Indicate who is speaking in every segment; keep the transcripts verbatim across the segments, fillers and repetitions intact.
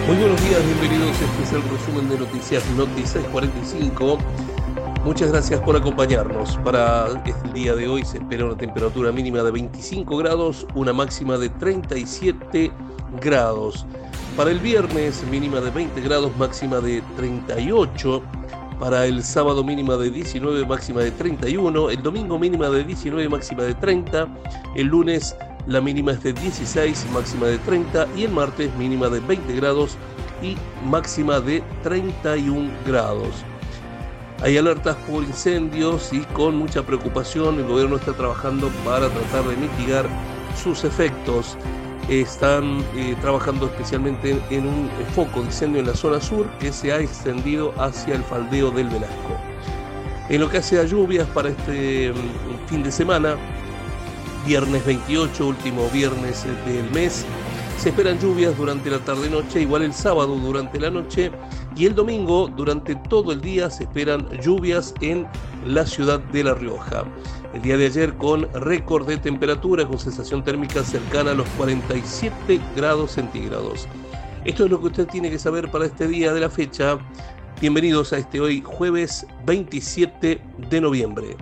Speaker 1: Muy buenos días, bienvenidos. Este es el resumen de Noticias Noti seis cuarenta y cinco. Muchas gracias por acompañarnos. Para el día de hoy se espera una temperatura mínima de veinticinco grados, una máxima de treinta y siete grados. Para el viernes, mínima de veinte grados, máxima de treinta y ocho. Para el sábado, mínima de diecinueve, máxima de treinta y uno. El domingo, mínima de diecinueve, máxima de treinta. El lunes, la mínima es de dieciséis, máxima de treinta. Y el martes, mínima de veinte grados y máxima de treinta y un grados. Hay alertas por incendios y con mucha preocupación el gobierno está trabajando para tratar de mitigar sus efectos. Están eh, trabajando especialmente en, en un foco de incendio en la zona sur que se ha extendido hacia el faldeo del Velasco. En lo que hace a lluvias para este um, fin de semana, viernes veintiocho, último viernes del mes, se esperan lluvias durante la tarde-noche, igual el sábado durante la noche, y el domingo durante todo el día se esperan lluvias en la ciudad de La Rioja. El día de ayer con récord de temperatura, con sensación térmica cercana a los cuarenta y siete grados centígrados. Esto es lo que usted tiene que saber para este día de la fecha. Bienvenidos a este hoy jueves veintisiete de noviembre.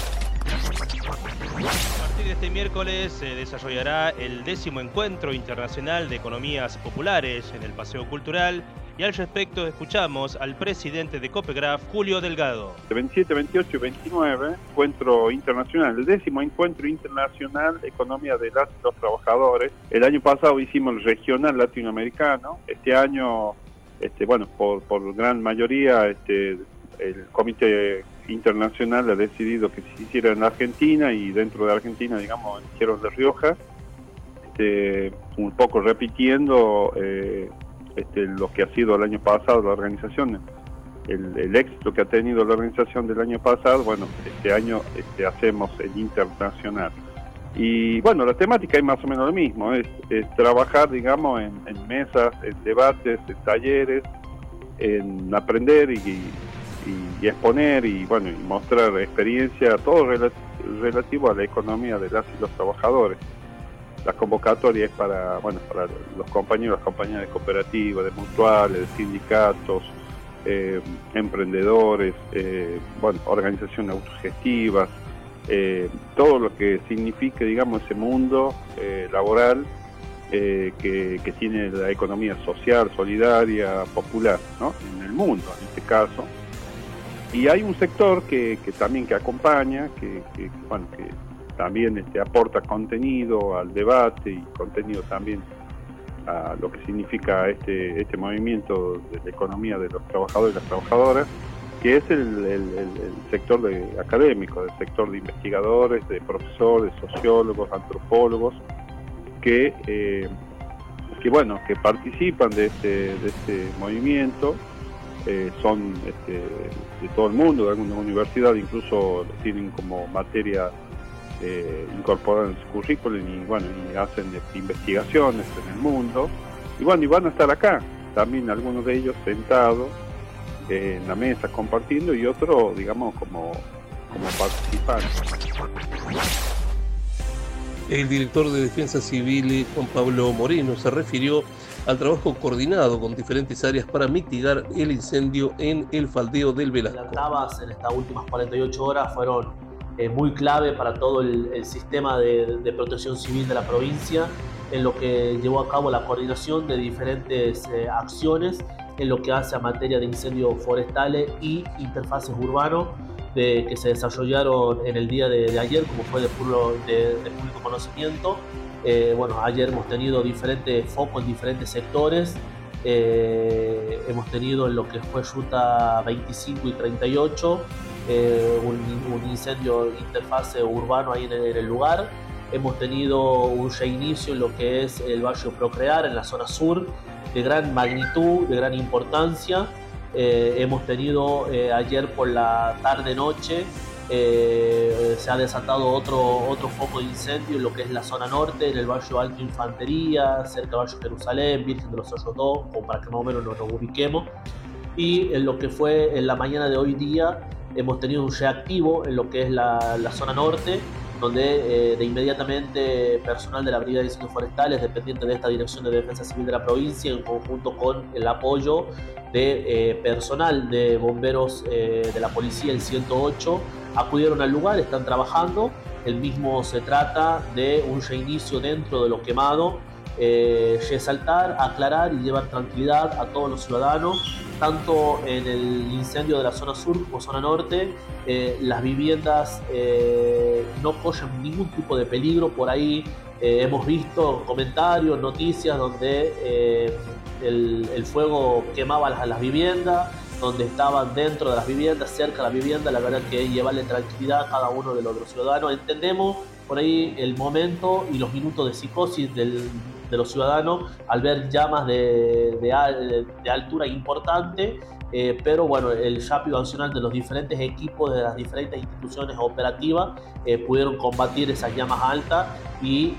Speaker 2: Este miércoles se desarrollará el décimo encuentro internacional de economías populares en el Paseo Cultural y al respecto escuchamos al presidente de Copegraf, Julio Delgado.
Speaker 3: veintisiete, veintiocho y veintinueve, encuentro internacional, el décimo encuentro internacional de economía de las y los trabajadores. El año pasado hicimos el regional latinoamericano, este año, este, bueno, por, por gran mayoría, este, el comité internacional ha decidido que se hiciera en Argentina y dentro de Argentina, digamos, hicieron de Rioja, este, un poco repitiendo eh, este, lo que ha sido el año pasado la organización, el, el éxito que ha tenido la organización del año pasado. Bueno, este año este, hacemos el internacional. Y bueno, la temática es más o menos lo mismo, es, es trabajar, digamos, en, en mesas, en debates, en talleres, en aprender y, y y exponer y bueno y mostrar experiencia, todo rel- relativo a la economía de las y los trabajadores. La convocatoria es para bueno para los compañeros, las compañías de cooperativas, de mutuales, de sindicatos, eh, emprendedores, eh, bueno, organizaciones autogestivas, eh, todo lo que signifique, digamos, ese mundo eh, laboral eh, que, que tiene la economía social, solidaria, popular, ¿no? En el mundo, en este caso. Y hay un sector que, que también que acompaña, que, que, bueno, que también este, aporta contenido al debate y contenido también a lo que significa este, este movimiento de la economía de los trabajadores y las trabajadoras, que es el, el, el, el sector de, académico, el sector de investigadores, de profesores, sociólogos, antropólogos, que, eh, que, bueno, que participan de este, de este movimiento. Eh, son este, de todo el mundo, de alguna universidad incluso tienen como materia eh, incorporada en su currículum y bueno y hacen este, investigaciones en el mundo y bueno y van a estar acá también algunos de ellos sentados eh, en la mesa compartiendo y otros digamos como, como participantes.
Speaker 1: El director de Defensa Civil, Juan Pablo Moreno, se refirió al trabajo coordinado con diferentes áreas para mitigar el incendio en el faldeo del Velasco.
Speaker 4: Las tabas en estas últimas cuarenta y ocho horas fueron eh, muy clave para todo el, el sistema de, de protección civil de la provincia, en lo que llevó a cabo la coordinación de diferentes eh, acciones en lo que hace a materia de incendios forestales y interfaces urbanos de, que se desarrollaron en el día de, de ayer, como fue de, puro, de, de público conocimiento. Eh, bueno, ayer hemos tenido diferentes focos en diferentes sectores. Eh, hemos tenido en lo que fue ruta veinticinco y treinta y ocho eh, un, un incendio interfase urbano ahí en el, en el lugar. Hemos tenido un reinicio en lo que es el barrio Procrear en la zona sur de gran magnitud, de gran importancia. Eh, hemos tenido eh, ayer por la tarde-noche Eh, se ha desatado otro, otro foco de incendio en lo que es la zona norte, en el barrio Alto Infantería, cerca del barrio Jerusalén, Virgen de los Hoyos dos, como para que más o menos nos, nos ubiquemos. Y en lo que fue en la mañana de hoy día, hemos tenido un reactivo en lo que es la, la zona norte, donde eh, de inmediatamente personal de la Brigada de Incendios Forestales, dependiente de esta Dirección de Defensa Civil de la provincia, en conjunto con el apoyo de eh, personal de bomberos eh, de la policía, el ciento ocho, acudieron al lugar, están trabajando. El mismo se trata de un reinicio dentro de lo quemado, eh, resaltar, aclarar y llevar tranquilidad a todos los ciudadanos, tanto en el incendio de la zona sur como zona norte. Eh, las viviendas eh, no corren ningún tipo de peligro. Por ahí eh, hemos visto comentarios, noticias donde eh, el, el fuego quemaba las, las viviendas, donde estaban dentro de las viviendas, cerca de la vivienda. La verdad que llevarle tranquilidad a cada uno de los, de los ciudadanos. Entendemos por ahí el momento y los minutos de psicosis del, de los ciudadanos al ver llamas de, de, de altura importante, eh, pero bueno, el rápido accionar de los diferentes equipos de las diferentes instituciones operativas eh, pudieron combatir esas llamas altas y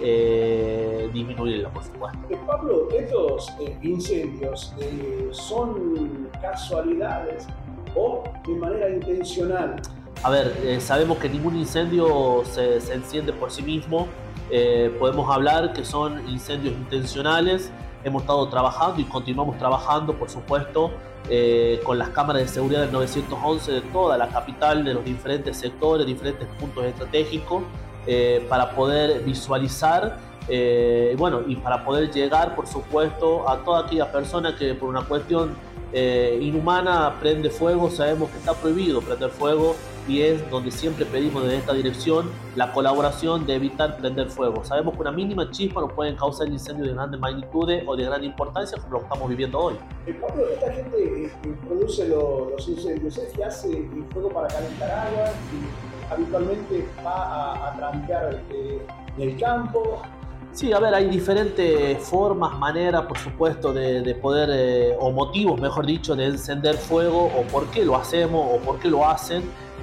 Speaker 4: eh, disminuirlas, por supuesto.
Speaker 5: Eh, Pablo, estos eh, incendios eh, son casualidades o de manera intencional.
Speaker 4: A ver, eh, sabemos que ningún incendio se, se enciende por sí mismo. Eh, podemos hablar que son incendios intencionales. Hemos estado trabajando y continuamos trabajando, por supuesto, eh, con las cámaras de seguridad del novecientos once de toda la capital, de los diferentes sectores, diferentes puntos estratégicos, eh, para poder visualizar eh, bueno, y para poder llegar, por supuesto, a toda aquella persona que por una cuestión eh, inhumana prende fuego. Sabemos que está prohibido prender fuego, y es donde siempre pedimos desde esta dirección la colaboración de evitar prender fuego. Sabemos que una mínima chispa nos pueden causar incendios de grandes magnitudes o de gran importancia, como lo que estamos viviendo hoy.
Speaker 5: Eh, Pablo, esta gente eh, que produce lo, los incendios, es que hace el fuego para calentar agua y habitualmente va a, a trampear eh, en el campo.
Speaker 4: Sí, a ver, hay diferentes formas, maneras, por supuesto, de, de poder, eh, o motivos, mejor dicho, de encender fuego, o por qué lo hacemos, o por qué lo hacen.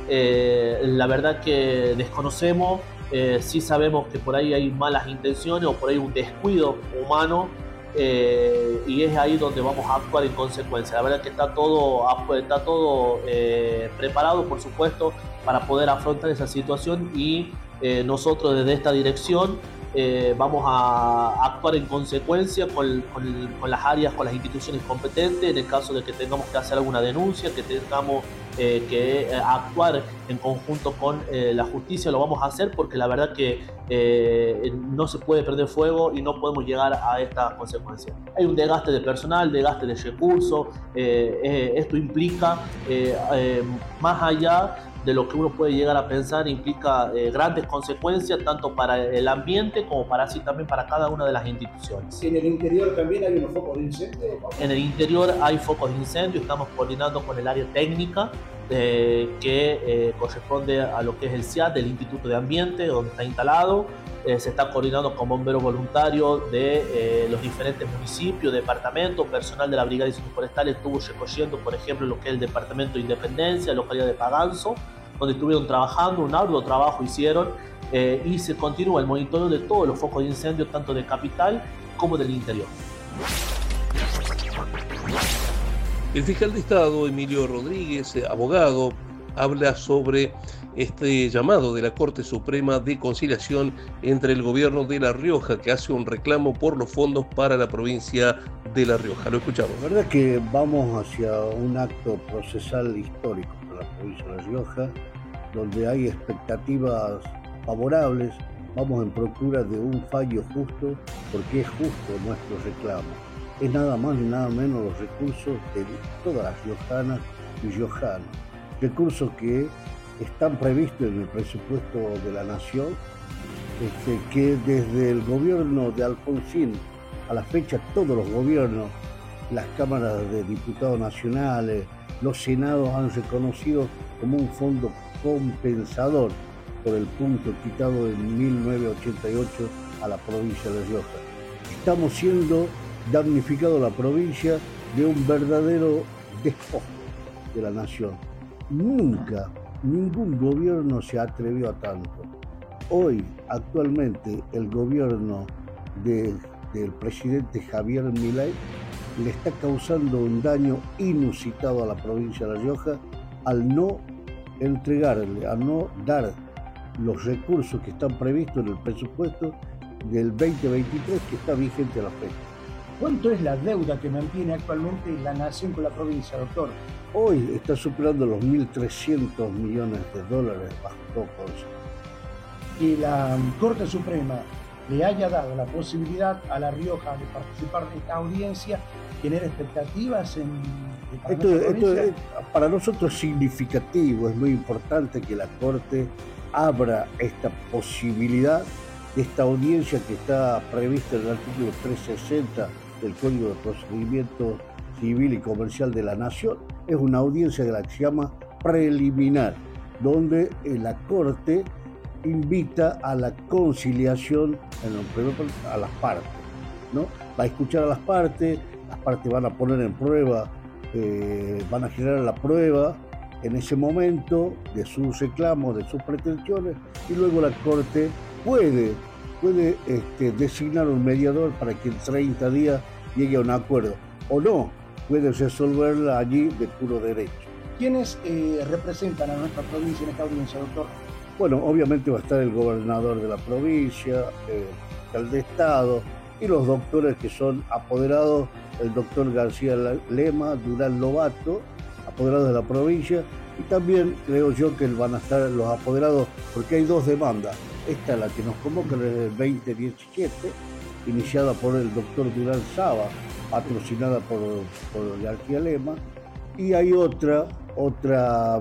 Speaker 4: Eh, la verdad que desconocemos, eh, sí sabemos que por ahí hay malas intenciones o por ahí un descuido humano, eh, y es ahí donde vamos a actuar en consecuencia. La verdad que está todo, está todo eh, preparado, por supuesto, para poder afrontar esa situación, y eh, nosotros desde esta dirección Eh, vamos a actuar en consecuencia con, con, con las áreas, con las instituciones competentes. En el caso de que tengamos que hacer alguna denuncia, que tengamos eh, que eh, actuar en conjunto con eh, la justicia, lo vamos a hacer, porque la verdad que eh, no se puede prender fuego y no podemos llegar a estas consecuencias. Hay un desgaste de personal, desgaste de recursos. Eh, eh, esto implica, eh, eh, más allá de lo que uno puede llegar a pensar, implica eh, grandes consecuencias, tanto para el ambiente como para así también para cada una de las instituciones.
Speaker 5: ¿En el interior también hay unos focos de incendio?
Speaker 4: En el interior hay focos de incendio. Estamos coordinando con el área técnica eh, que eh, corresponde a lo que es el C I A D, del Instituto de Ambiente, donde está instalado. Eh, se está coordinando con bomberos voluntarios de eh, los diferentes municipios, departamentos. Personal de la Brigada de Incendios Forestales estuvo recogiendo, por ejemplo, lo que es el departamento de Independencia, la localidad de Paganzo, donde estuvieron trabajando, un arduo trabajo hicieron, eh, y se continúa el monitoreo de todos los focos de incendio, tanto de capital como del interior.
Speaker 1: El fiscal de Estado, Emilio Rodríguez, abogado, habla sobre este llamado de la Corte Suprema de Conciliación entre el gobierno de La Rioja, que hace un reclamo por los fondos para la provincia de La Rioja. Lo escuchamos.
Speaker 6: La verdad que vamos hacia un acto procesal histórico para la provincia de La Rioja, donde hay expectativas favorables. Vamos en procura de un fallo justo, porque es justo nuestro reclamo. Es nada más ni nada menos los recursos de todas las riojanas y riojanos. Recursos que están previstos en el presupuesto de la Nación, este, que desde el gobierno de Alfonsín a la fecha todos los gobiernos, las cámaras de diputados nacionales, los senados han reconocido como un fondo compensador por el punto quitado en mil novecientos ochenta y ocho a la provincia de La Rioja. Estamos siendo damnificados la provincia de un verdadero despojo de la nación. Nunca, ningún gobierno se atrevió a tanto. Hoy, actualmente, el gobierno de, del presidente Javier Milei le está causando un daño inusitado a la provincia de La Rioja al no entregarle, al no dar los recursos que están previstos en el presupuesto del veinte veintitrés que está vigente a la fecha.
Speaker 5: ¿Cuánto es la deuda que mantiene actualmente la Nación con la provincia, doctor?
Speaker 6: Hoy está superando los mil trescientos millones de dólares bajo todo concepto.
Speaker 5: Que la Corte Suprema le haya dado la posibilidad a La Rioja de participar de esta audiencia, ¿genera expectativas en, para
Speaker 6: esto, esto es, para nosotros es significativo, es muy importante que la Corte abra esta posibilidad de esta audiencia que está prevista en el artículo trescientos sesenta del Código de Procedimiento Civil y Comercial de la Nación. Es una audiencia de la que se llama preliminar, donde la Corte invita a la conciliación en lo primero, a las partes, ¿no? Va a escuchar a las partes, las partes van a poner en prueba, eh, van a generar la prueba en ese momento de sus reclamos, de sus pretensiones, y luego la Corte puede, puede este, designar un mediador para que en treinta días llegue a un acuerdo, o no, puede resolverla allí de puro derecho.
Speaker 5: ¿Quiénes eh, representan a nuestra provincia en esta audiencia, doctor?
Speaker 6: Bueno, obviamente va a estar el gobernador de la provincia, el fiscal de Estado y los doctores que son apoderados, el doctor García Lema, Durán Lobato, apoderados de la provincia, y también creo yo que van a estar los apoderados, porque hay dos demandas. Esta es la que nos convoca en el veinte diecisiete, iniciada por el doctor Durán Saba, patrocinada por, por García Lema, y hay otra, otra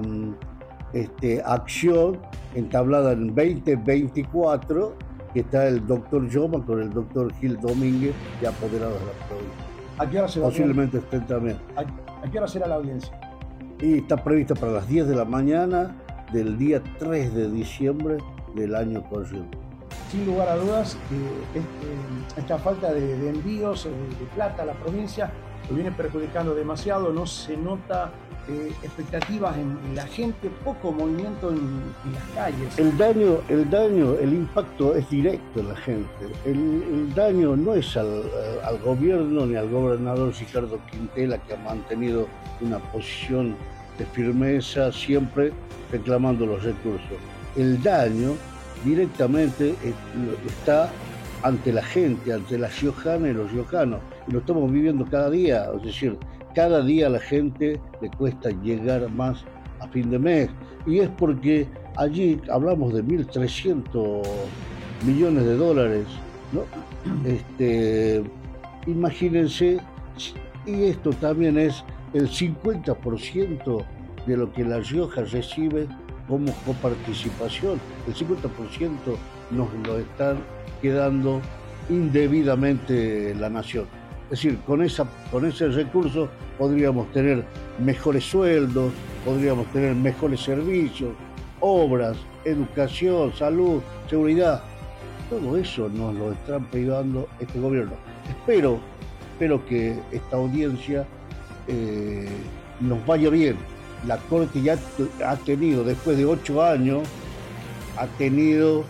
Speaker 6: este, acción entablada en veinte veinticuatro, que está el doctor Yoma con el doctor Gil Domínguez, ya apoderado de la provincia.
Speaker 5: ¿A qué hora se va
Speaker 6: Posiblemente estén también.
Speaker 5: ¿A, ¿A qué hora será la audiencia?
Speaker 6: Y está prevista para las diez de la mañana del día tres de diciembre del año corriente.
Speaker 5: Sin lugar a dudas, eh, este, esta falta de, de envíos de, de plata a la provincia lo viene perjudicando demasiado, no se nota eh, expectativas en, en la gente, poco movimiento en, en las calles.
Speaker 6: El daño, el daño, el impacto es directo en la gente. El, el daño no es al, al gobierno ni al gobernador Ricardo Quintela, que ha mantenido una posición de firmeza siempre reclamando los recursos. El daño directamente está ante la gente, ante las riojanas y los riojanos, y lo estamos viviendo cada día, es decir, cada día a la gente le cuesta llegar más a fin de mes, y es porque allí hablamos de mil trescientos millones de dólares, ¿no? Este, imagínense, y esto también es el cincuenta por ciento de lo que La Rioja recibe como coparticipación. El cincuenta por ciento nos lo están quedando indebidamente la nación. Es decir, con, esa, con ese recurso podríamos tener mejores sueldos, podríamos tener mejores servicios, obras, educación, salud, seguridad. Todo eso nos lo están privando este gobierno. Espero, espero que esta audiencia eh, nos vaya bien. La Corte ya ha tenido, después de ocho años, ha tenido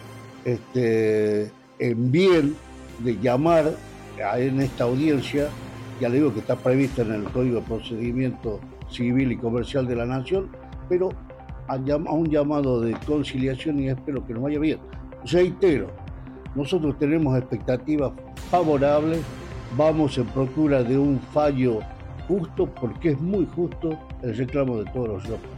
Speaker 6: este, en bien de llamar a, en esta audiencia, ya le digo que está prevista en el Código de Procedimiento Civil y Comercial de la Nación, pero a, a un llamado de conciliación, y espero que nos vaya bien. Reitero, nosotros tenemos expectativas favorables, vamos en procura de un fallo justo, porque es muy justo el reclamo de todos los locos.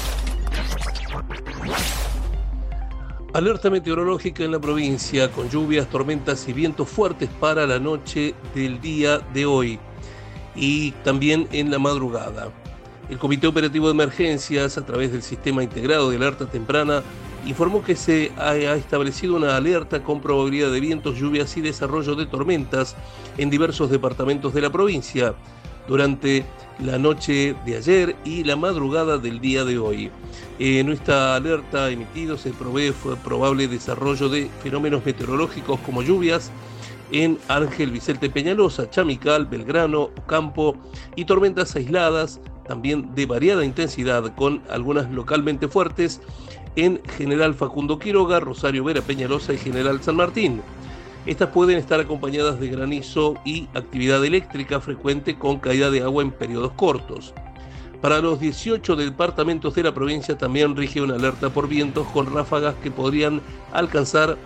Speaker 1: Alerta meteorológica en la provincia con lluvias, tormentas y vientos fuertes para la noche del día de hoy y también en la madrugada. El Comité Operativo de Emergencias, a través del Sistema Integrado de Alerta Temprana, informó que se ha establecido una alerta con probabilidad de vientos, lluvias y desarrollo de tormentas en diversos departamentos de la provincia durante la noche de ayer y la madrugada del día de hoy. En esta alerta emitida se provee fue probable desarrollo de fenómenos meteorológicos como lluvias en Ángel Vicente Peñalosa, Chamical, Belgrano, Ocampo y tormentas aisladas también de variada intensidad con algunas localmente fuertes en General Facundo Quiroga, Rosario Vera Peñalosa y General San Martín. Estas pueden estar acompañadas de granizo y actividad eléctrica frecuente con caída de agua en periodos cortos. Para los dieciocho departamentos de la provincia también rige una alerta por vientos con ráfagas que podrían alcanzar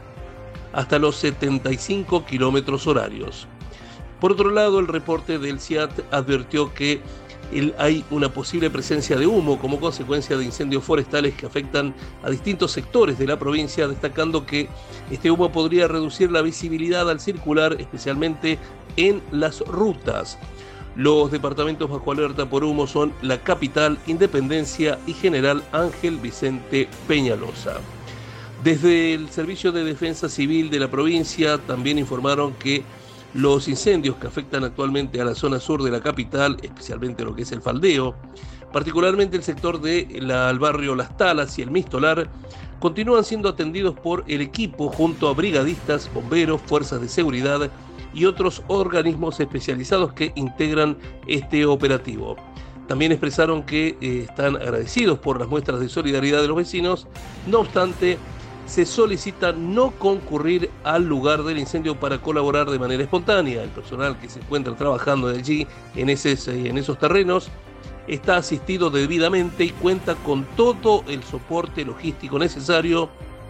Speaker 1: hasta los setenta y cinco kilómetros horarios. Por otro lado, el reporte del C I A T advirtió que el, hay una posible presencia de humo como consecuencia de incendios forestales que afectan a distintos sectores de la provincia, destacando que este humo podría reducir la visibilidad al circular, especialmente en las rutas. Los departamentos bajo alerta por humo son la Capital, Independencia y General Ángel Vicente Peñalosa. Desde el Servicio de Defensa Civil de la provincia también informaron que los incendios que afectan actualmente a la zona sur de la capital, especialmente lo que es el Faldeo, particularmente el sector del barrio Las Talas y el Mistolar, continúan siendo atendidos por el equipo junto a brigadistas, bomberos, fuerzas de seguridad y otros organismos especializados que integran este operativo. También expresaron que eh, están agradecidos por las muestras de solidaridad de los vecinos. No obstante, se solicita no concurrir al lugar del incendio para colaborar de manera espontánea. El personal que se encuentra trabajando allí en, ese, en esos terrenos está asistido debidamente y cuenta con todo el soporte logístico necesario.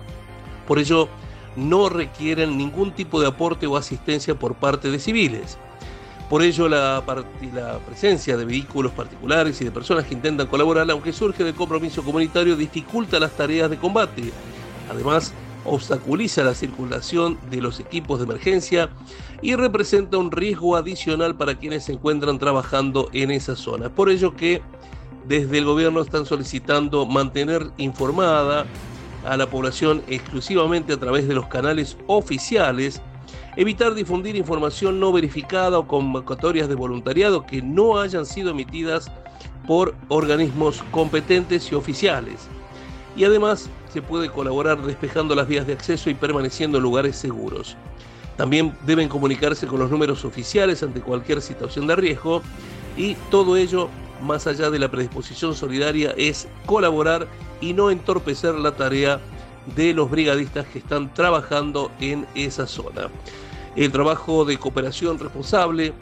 Speaker 1: Por ello, no requieren ningún tipo de aporte o asistencia por parte de civiles. Por ello, la, la presencia de vehículos particulares y de personas que intentan colaborar, aunque surge del compromiso comunitario, dificulta las tareas de combate. Además, obstaculiza la circulación de los equipos de emergencia y representa un riesgo adicional para quienes se encuentran trabajando en esa zona. Por ello que desde el gobierno están solicitando mantener informada a la población exclusivamente a través de los canales oficiales, evitar difundir información no verificada o convocatorias de voluntariado que no hayan sido emitidas por organismos competentes y oficiales. Y además se puede colaborar despejando las vías de acceso y permaneciendo en lugares seguros. También deben comunicarse con los números oficiales ante cualquier situación de riesgo, y todo ello, más allá de la predisposición solidaria, es colaborar y no entorpecer la tarea de los brigadistas que están trabajando en esa zona. El trabajo de cooperación responsable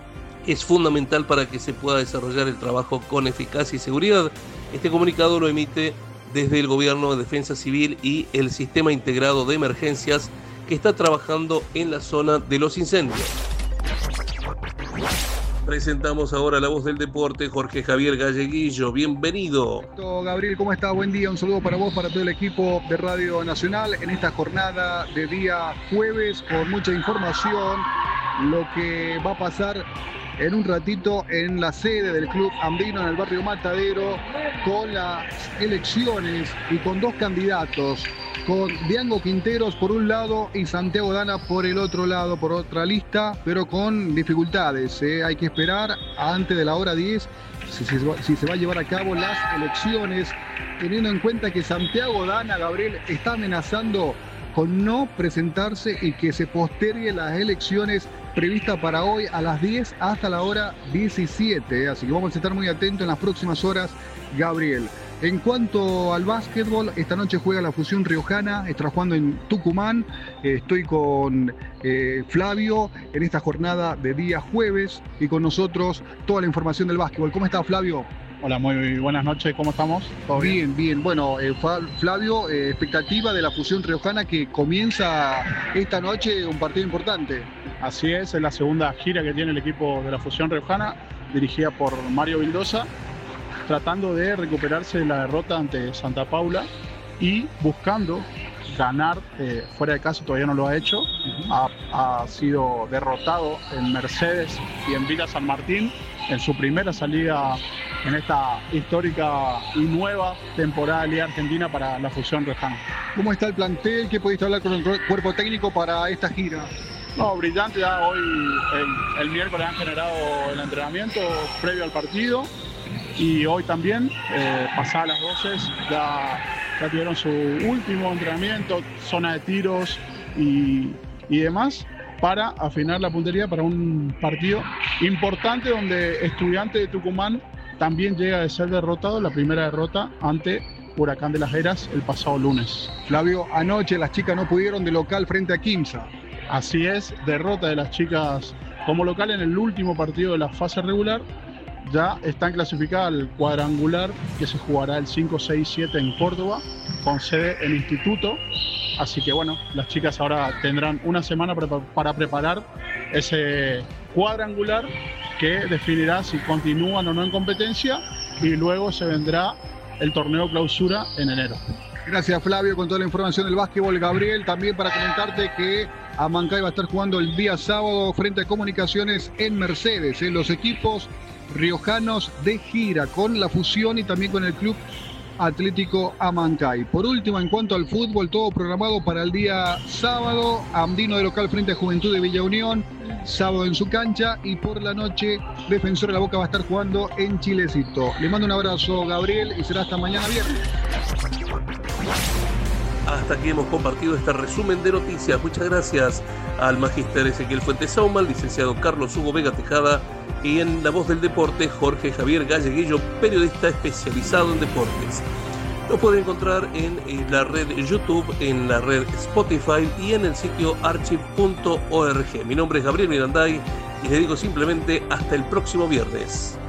Speaker 1: es fundamental para que se pueda desarrollar el trabajo con eficacia y seguridad. Este comunicado lo emite desde el Gobierno de Defensa Civil y el Sistema Integrado de Emergencias que está trabajando en la zona de los incendios. Presentamos ahora la voz del deporte, Jorge Javier Galleguillo. Bienvenido.
Speaker 7: Gabriel, ¿cómo está? Buen día. Un saludo para vos, para todo el equipo de Radio Nacional en esta jornada de día jueves con mucha información. Lo que va a pasar en un ratito en la sede del Club Andino en el barrio Matadero con las elecciones y con dos candidatos, con Diango Quinteros por un lado y Santiago Dana por el otro lado, por otra lista, pero con dificultades. ¿eh? Hay que esperar antes de la hora diez si, si, si se va a llevar a cabo las elecciones, teniendo en cuenta que Santiago Dana, Gabriel, está amenazando con no presentarse y que se postergue las elecciones previstas para hoy a las diez hasta la hora diecisiete. Así que vamos a estar muy atentos en las próximas horas, Gabriel. En cuanto al básquetbol, esta noche juega la Fusión Riojana, está jugando en Tucumán. Estoy con eh, Flavio en esta jornada de día jueves y con nosotros toda la información del básquetbol. ¿Cómo está, Flavio?
Speaker 8: Hola, muy buenas noches, ¿cómo estamos?
Speaker 7: ¿Todo bien? Bien, bien. Bueno, eh, Flavio, eh, expectativa de la Fusión Riojana que comienza esta noche un partido importante.
Speaker 8: Así es, es la segunda gira que tiene el equipo de la Fusión Riojana, dirigida por Mario Vildosa, tratando de recuperarse de la derrota ante Santa Paula y buscando ganar eh, fuera de casa. Todavía no lo ha hecho. Uh-huh. ha, ha sido derrotado en Mercedes y en Villa San Martín en su primera salida en esta histórica y nueva temporada de Liga Argentina para la Fusión Riojana.
Speaker 7: ¿Cómo está el plantel? ¿Qué pudiste hablar con el cuerpo técnico para esta gira?
Speaker 8: No, brillante. Ya hoy, el, el miércoles han generado el entrenamiento previo al partido y hoy también, eh, pasadas las doce, ya, ya tuvieron su último entrenamiento, zona de tiros y, y demás, para afinar la puntería para un partido importante donde Estudiantes de Tucumán también llega de ser derrotado, la primera derrota ante Huracán de las Heras el pasado lunes.
Speaker 7: Flavio, anoche las chicas no pudieron de local frente a Quimsa.
Speaker 8: Así es, derrota de las chicas como local en el último partido de la fase regular, ya están clasificadas al cuadrangular que se jugará el cinco, seis, siete en Córdoba, con sede en Instituto. Así que bueno, las chicas ahora tendrán una semana para preparar ese cuadrangular que definirá si continúan o no en competencia, y luego se vendrá el torneo clausura en enero.
Speaker 7: Gracias, Flavio, con toda la información del básquetbol. Gabriel, también para comentarte que Amancay va a estar jugando el día sábado frente a Comunicaciones en Mercedes, en los equipos riojanos de gira, con la fusión y también con el Club Atlético Amancay. Por último, en cuanto al fútbol, todo programado para el día sábado. Andino de local frente a Juventud de Villa Unión, sábado en su cancha, y por la noche Defensor de la Boca va a estar jugando en Chilecito. Le mando un abrazo, Gabriel, y será hasta mañana viernes.
Speaker 1: Hasta aquí hemos compartido este resumen de noticias. Muchas gracias al magíster Ezequiel Fuentes Sauma, al licenciado Carlos Hugo Vega Tejada, y en la voz del deporte, Jorge Javier Galleguillo, periodista especializado en deportes. Lo pueden encontrar en, en la red YouTube, en la red Spotify y en el sitio archive punto org. Mi nombre es Gabriel Miranday y les digo simplemente hasta el próximo viernes.